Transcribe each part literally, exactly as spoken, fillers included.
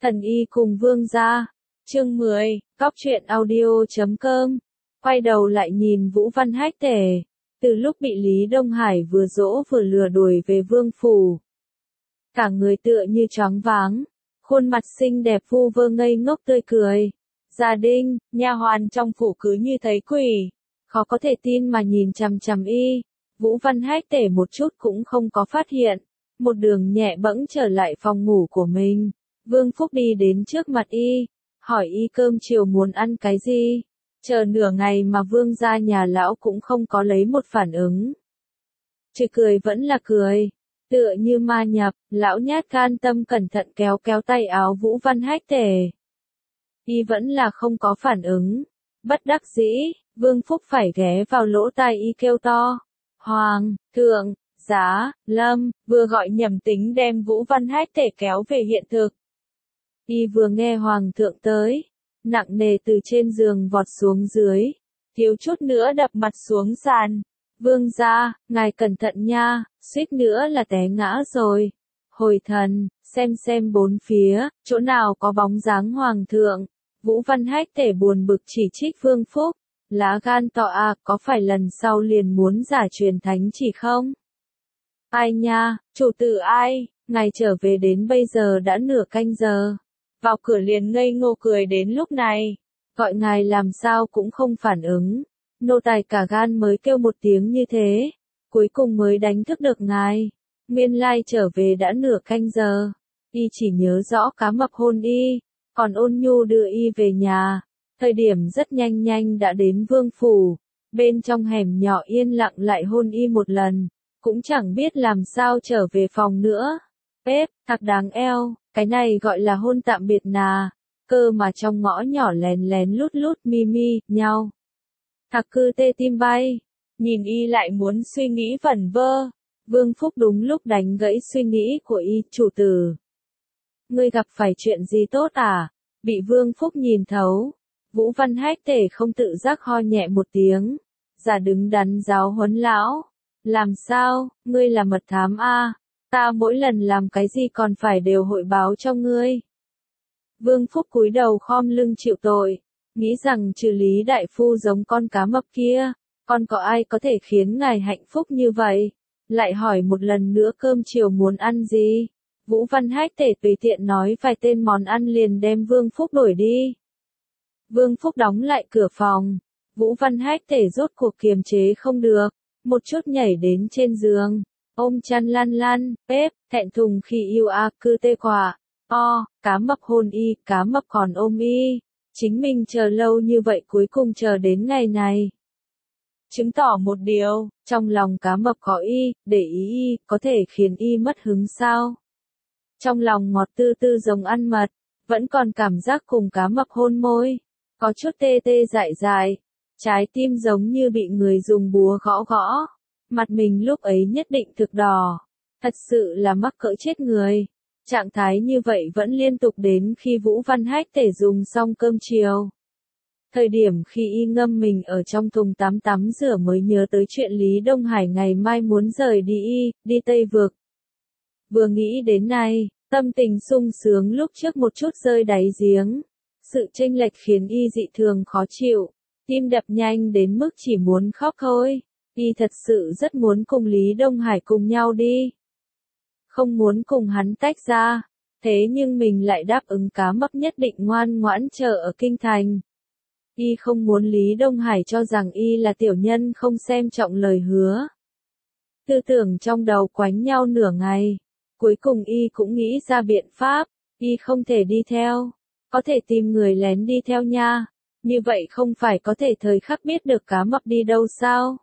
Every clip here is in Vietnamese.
Thần y cùng vương gia. Chương mười, Cóc truyện audio chấm com. Quay đầu lại nhìn Vũ Văn Hách Tể. Từ lúc bị Lý Đông Hải vừa dỗ vừa lừa đuổi về vương phủ. Cả người tựa như choáng váng. Khuôn mặt xinh đẹp vu vơ ngây ngốc tươi cười. Gia đình, nha hoàn trong phủ cứ như thấy quỷ. Khó có thể tin mà nhìn chằm chằm y. Vũ Văn Hách Tể một chút cũng không có phát hiện. Một đường nhẹ bẫng trở lại phòng ngủ của mình. Vương Phúc đi đến trước mặt y, hỏi y cơm chiều muốn ăn cái gì. Chờ nửa ngày mà vương gia nhà lão cũng không có lấy một phản ứng. Chứ cười vẫn là cười. Tựa như ma nhập, lão nhát can tâm cẩn thận kéo kéo tay áo Vũ Văn Hách Tể. Y vẫn là không có phản ứng. Bất đắc dĩ, Vương Phúc phải ghé vào lỗ tai y kêu to. Hoàng, thượng, giá, lâm, vừa gọi nhầm tính đem Vũ Văn Hách Tể kéo về hiện thực. Y vừa nghe hoàng thượng tới, nặng nề từ trên giường vọt xuống dưới, thiếu chút nữa đập mặt xuống sàn. Vương gia, ngài cẩn thận nha, suýt nữa là té ngã rồi. Hồi thần, xem xem bốn phía, chỗ nào có bóng dáng hoàng thượng. Vũ Văn Hách Tể buồn bực chỉ trích Vương Phúc. Lá gan to à, có phải lần sau liền muốn giả truyền thánh chỉ không? Ai nha, chủ tử ai, ngài trở về đến bây giờ đã nửa canh giờ. Vào cửa liền ngây ngô cười đến lúc này. Gọi ngài làm sao cũng không phản ứng. Nô tài cả gan mới kêu một tiếng như thế. Cuối cùng mới đánh thức được ngài. Nguyên lai trở về đã nửa canh giờ. Y chỉ nhớ rõ cá mập hôn y. Còn ôn nhu đưa y về nhà. Thời điểm rất nhanh nhanh đã đến vương phủ. Bên trong hẻm nhỏ yên lặng lại hôn y một lần. Cũng chẳng biết làm sao trở về phòng nữa. Bếp, thật đáng eo, cái này gọi là hôn tạm biệt nà. Cơ mà trong ngõ nhỏ lén lén lút lút mi mi, nhau. Thật cư tê tim bay. Nhìn y lại muốn suy nghĩ vẩn vơ. Vương Phúc đúng lúc đánh gãy suy nghĩ của y, chủ tử. Ngươi gặp phải chuyện gì tốt à? Bị Vương Phúc nhìn thấu. Vũ Văn Hách Tể không tự giác ho nhẹ một tiếng. Giả đứng đắn giáo huấn lão. Làm sao, ngươi là mật thám a? Ta mỗi lần làm cái gì còn phải đều hội báo cho ngươi. Vương Phúc cúi đầu khom lưng chịu tội. Nghĩ rằng trừ Lý đại phu giống con cá mập kia. Còn có ai có thể khiến ngài hạnh phúc như vậy? Lại hỏi một lần nữa cơm chiều muốn ăn gì? Vũ Văn Hách Tể tùy tiện nói vài tên món ăn liền đem Vương Phúc đuổi đi. Vương Phúc đóng lại cửa phòng. Vũ Văn Hách Tể rốt cuộc kiềm chế không được. Một chút nhảy đến trên giường. Ôm chăn lăn lăn, bếp, thẹn thùng khi yêu a cư tê quả. O, cá mập hôn y, cá mập còn ôm y. Chính mình chờ lâu như vậy cuối cùng chờ đến ngày này. Chứng tỏ một điều, trong lòng cá mập có y, để ý y, có thể khiến y mất hứng sao. Trong lòng ngọt tư tư giống ăn mật, vẫn còn cảm giác cùng cá mập hôn môi. Có chút tê tê dại dại, trái tim giống như bị người dùng búa gõ gõ. Mặt mình lúc ấy nhất định thực đỏ. Thật sự là mắc cỡ chết người. Trạng thái như vậy vẫn liên tục đến khi Vũ Văn Hách Tể dùng xong cơm chiều. Thời điểm khi y ngâm mình ở trong thùng tắm tắm rửa mới nhớ tới chuyện Lý Đông Hải ngày mai muốn rời đi y, đi Tây Vực. Vừa nghĩ đến này, tâm tình sung sướng lúc trước một chút rơi đáy giếng. Sự chênh lệch khiến y dị thường khó chịu. Tim đập nhanh đến mức chỉ muốn khóc thôi. Y thật sự rất muốn cùng Lý Đông Hải cùng nhau đi. Không muốn cùng hắn tách ra. Thế nhưng mình lại đáp ứng cá mập nhất định ngoan ngoãn chờ ở kinh thành. Y không muốn Lý Đông Hải cho rằng y là tiểu nhân không xem trọng lời hứa. Tư tưởng trong đầu quánh nhau nửa ngày. Cuối cùng y cũng nghĩ ra biện pháp. Y không thể đi theo. Có thể tìm người lén đi theo nha. Như vậy không phải có thể thời khắc biết được cá mập đi đâu sao?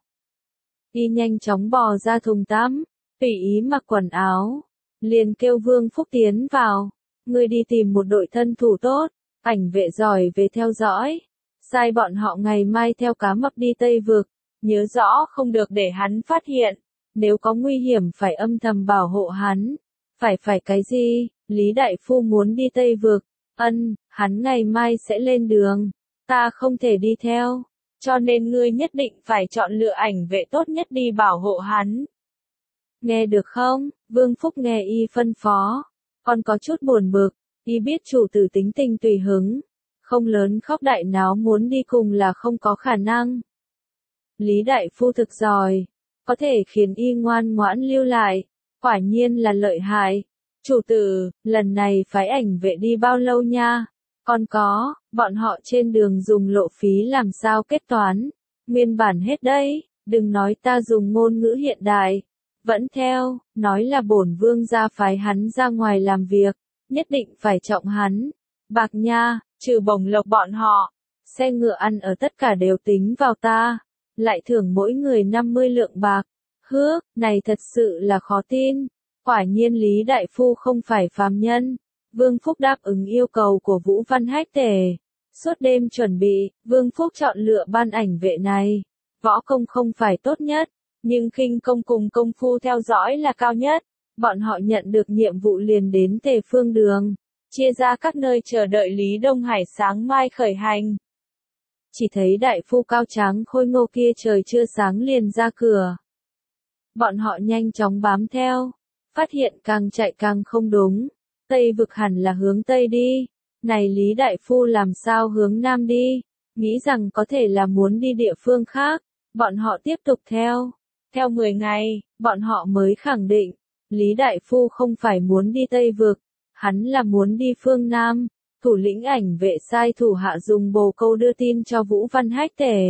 Y nhanh chóng bò ra thùng tắm, tùy ý mặc quần áo, liền kêu Vương Phúc tiến vào. Ngươi đi tìm một đội thân thủ tốt, ảnh vệ giỏi về theo dõi. Sai bọn họ ngày mai theo cá mập đi Tây Vực, nhớ rõ không được để hắn phát hiện. Nếu có nguy hiểm phải âm thầm bảo hộ hắn. Phải phải cái gì? Lý Đại Phu muốn đi Tây Vực. Ân, hắn ngày mai sẽ lên đường. Ta không thể đi theo. Cho nên ngươi nhất định phải chọn lựa ảnh vệ tốt nhất đi bảo hộ hắn. Nghe được không? Vương Phúc nghe y phân phó. Còn có chút buồn bực. Y biết chủ tử tính tình tùy hứng, không lớn khóc đại náo muốn đi cùng là không có khả năng. Lý đại phu thực giỏi, có thể khiến y ngoan ngoãn lưu lại, quả nhiên là lợi hại. Chủ tử, lần này phái ảnh vệ đi bao lâu nha? Còn có, bọn họ trên đường dùng lộ phí làm sao kết toán? Nguyên bản hết đấy, đừng nói ta dùng ngôn ngữ hiện đại. Vẫn theo, nói là bổn vương gia phái hắn ra ngoài làm việc, nhất định phải trọng hắn. Bạc nha, trừ bổng lộc bọn họ, xe ngựa ăn ở tất cả đều tính vào ta, lại thưởng mỗi người năm mươi lượng bạc. Hước, này thật sự là khó tin. Quả nhiên Lý đại phu không phải phàm nhân. Vương Phúc đáp ứng yêu cầu của Vũ Văn Hách Tể. Suốt đêm chuẩn bị, Vương Phúc chọn lựa ban ảnh vệ này. Võ công không phải tốt nhất, nhưng khinh công cùng công phu theo dõi là cao nhất. Bọn họ nhận được nhiệm vụ liền đến Tề Phương Đường, chia ra các nơi chờ đợi Lý Đông Hải sáng mai khởi hành. Chỉ thấy đại phu cao tráng khôi ngô kia trời chưa sáng liền ra cửa. Bọn họ nhanh chóng bám theo, phát hiện càng chạy càng không đúng. Tây vực hẳn là hướng Tây đi. Này Lý đại phu làm sao hướng Nam đi? Nghĩ rằng có thể là muốn đi địa phương khác. Bọn họ tiếp tục theo. Theo mười ngày, bọn họ mới khẳng định. Lý đại phu không phải muốn đi Tây vực. Hắn là muốn đi phương Nam. Thủ lĩnh ảnh vệ sai thủ hạ dùng bồ câu đưa tin cho Vũ Văn Hách Tể.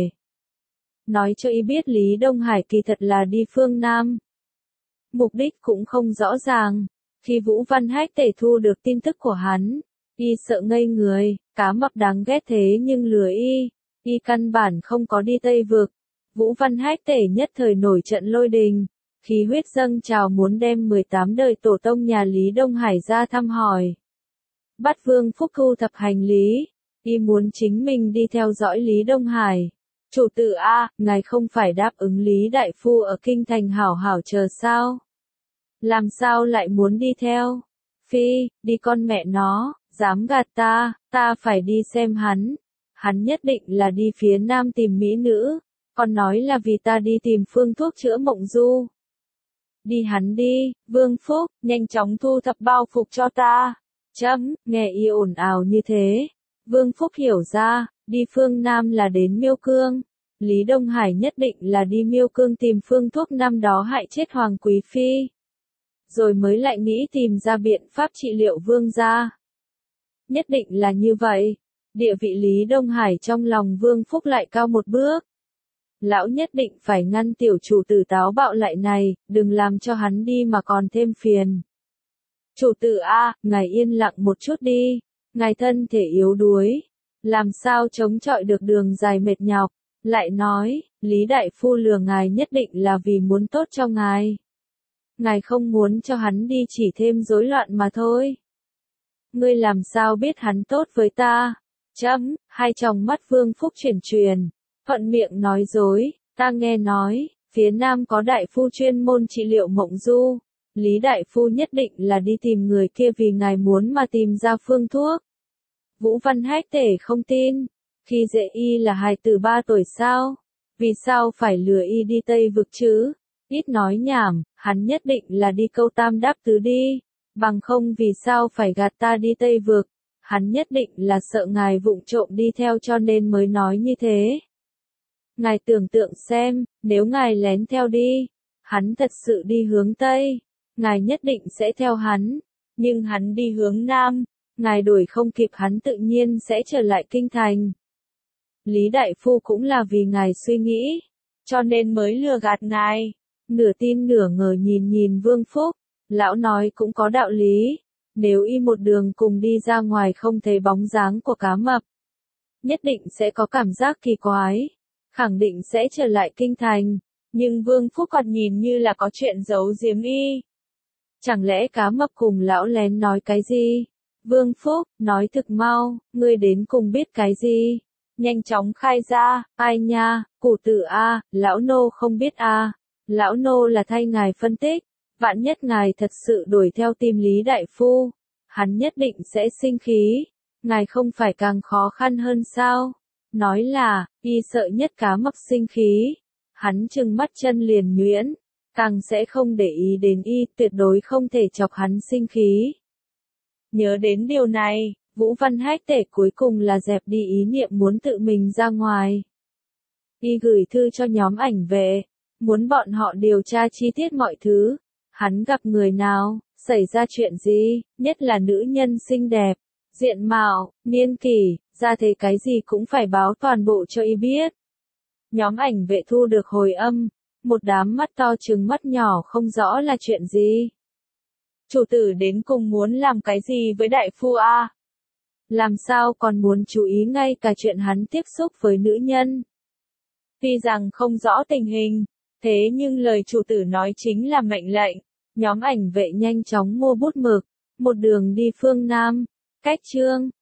Nói cho y biết Lý Đông Hải kỳ thật là đi phương Nam. Mục đích cũng không rõ ràng. Khi Vũ Văn Hách Tể thu được tin tức của hắn, y sợ ngây người, cá mập đáng ghét thế nhưng lừa y, y căn bản không có đi Tây vực. Vũ Văn Hách Tể nhất thời nổi trận lôi đình, khí huyết dâng trào muốn đem mười tám đời tổ tông nhà Lý Đông Hải ra thăm hỏi. Bắt Vương Phúc thu thập hành lý, y muốn chính mình đi theo dõi Lý Đông Hải. Chủ tử A, ngài không phải đáp ứng Lý đại phu ở kinh thành hảo hảo chờ sao? Làm sao lại muốn đi theo? Phi, đi con mẹ nó, dám gạt ta, ta phải đi xem hắn. Hắn nhất định là đi phía Nam tìm mỹ nữ, còn nói là vì ta đi tìm phương thuốc chữa mộng du. Đi hắn đi, Vương Phúc, nhanh chóng thu thập bao phục cho ta. Chấm, nghe y ồn ào như thế. Vương Phúc hiểu ra, đi phương Nam là đến Miêu Cương. Lý Đông Hải nhất định là đi Miêu Cương tìm phương thuốc năm đó hại chết Hoàng Quý Phi. Rồi mới lại nghĩ tìm ra biện pháp trị liệu Vương gia. Nhất định là như vậy. Địa vị Lý Đông Hải trong lòng Vương Phúc lại cao một bước. Lão nhất định phải ngăn tiểu chủ tử táo bạo lại này, đừng làm cho hắn đi mà còn thêm phiền. Chủ tử A, ngài yên lặng một chút đi. Ngài thân thể yếu đuối. Làm sao chống chọi được đường dài mệt nhọc. Lại nói, Lý đại phu lừa ngài nhất định là vì muốn tốt cho ngài. Ngài không muốn cho hắn đi chỉ thêm rối loạn mà thôi. Ngươi làm sao biết hắn tốt với ta? Chấm, hai tròng mắt Vương Phúc chuyển truyền, thuận miệng nói dối, ta nghe nói, phía Nam có đại phu chuyên môn trị liệu mộng du. Lý đại phu nhất định là đi tìm người kia vì ngài muốn mà tìm ra phương thuốc. Vũ Văn Hách Tể không tin, khi dễ y là hài tử ba tuổi sao? Vì sao phải lừa y đi Tây vực chứ? Ít nói nhảm, hắn nhất định là đi câu tam đáp tứ đi, bằng không vì sao phải gạt ta đi Tây vực, hắn nhất định là sợ ngài vụng trộm đi theo cho nên mới nói như thế. Ngài tưởng tượng xem, nếu ngài lén theo đi, hắn thật sự đi hướng Tây, ngài nhất định sẽ theo hắn, nhưng hắn đi hướng Nam, ngài đuổi không kịp hắn tự nhiên sẽ trở lại kinh thành. Lý đại phu cũng là vì ngài suy nghĩ, cho nên mới lừa gạt ngài. Nửa tin nửa ngờ nhìn nhìn Vương Phúc, lão nói cũng có đạo lý, nếu y một đường cùng đi ra ngoài không thấy bóng dáng của cá mập, nhất định sẽ có cảm giác kỳ quái, khẳng định sẽ trở lại kinh thành, nhưng Vương Phúc còn nhìn như là có chuyện giấu giếm y. Chẳng lẽ cá mập cùng lão lén nói cái gì? Vương Phúc, nói thực mau, ngươi đến cùng biết cái gì? Nhanh chóng khai ra, ai nha, cụ tử A, lão nô không biết A. Lão nô là thay ngài phân tích, vạn nhất ngài thật sự đuổi theo tìm Lý đại phu, hắn nhất định sẽ sinh khí, ngài không phải càng khó khăn hơn sao? Nói là, y sợ nhất cá mập sinh khí, hắn trừng mắt chân liền nhuyễn, càng sẽ không để ý đến y, tuyệt đối không thể chọc hắn sinh khí. Nhớ đến điều này, Vũ Văn Hách Tể cuối cùng là dẹp đi ý niệm muốn tự mình ra ngoài. Y gửi thư cho nhóm ảnh vệ, muốn bọn họ điều tra chi tiết mọi thứ. Hắn gặp người nào, xảy ra chuyện gì, nhất là nữ nhân xinh đẹp, diện mạo, niên kỷ, ra thế cái gì cũng phải báo toàn bộ cho Y biết. Nhóm ảnh vệ thu được hồi âm, một đám mắt to trừng mắt nhỏ không rõ là chuyện gì. Chủ tử đến cùng muốn làm cái gì với đại phu a? Làm sao còn muốn chú ý ngay cả chuyện hắn tiếp xúc với nữ nhân? Tuy rằng không rõ tình hình, thế nhưng lời chủ tử nói chính là mệnh lệnh. Nhóm ảnh vệ nhanh chóng mua bút mực, một đường đi phương Nam, cách Trương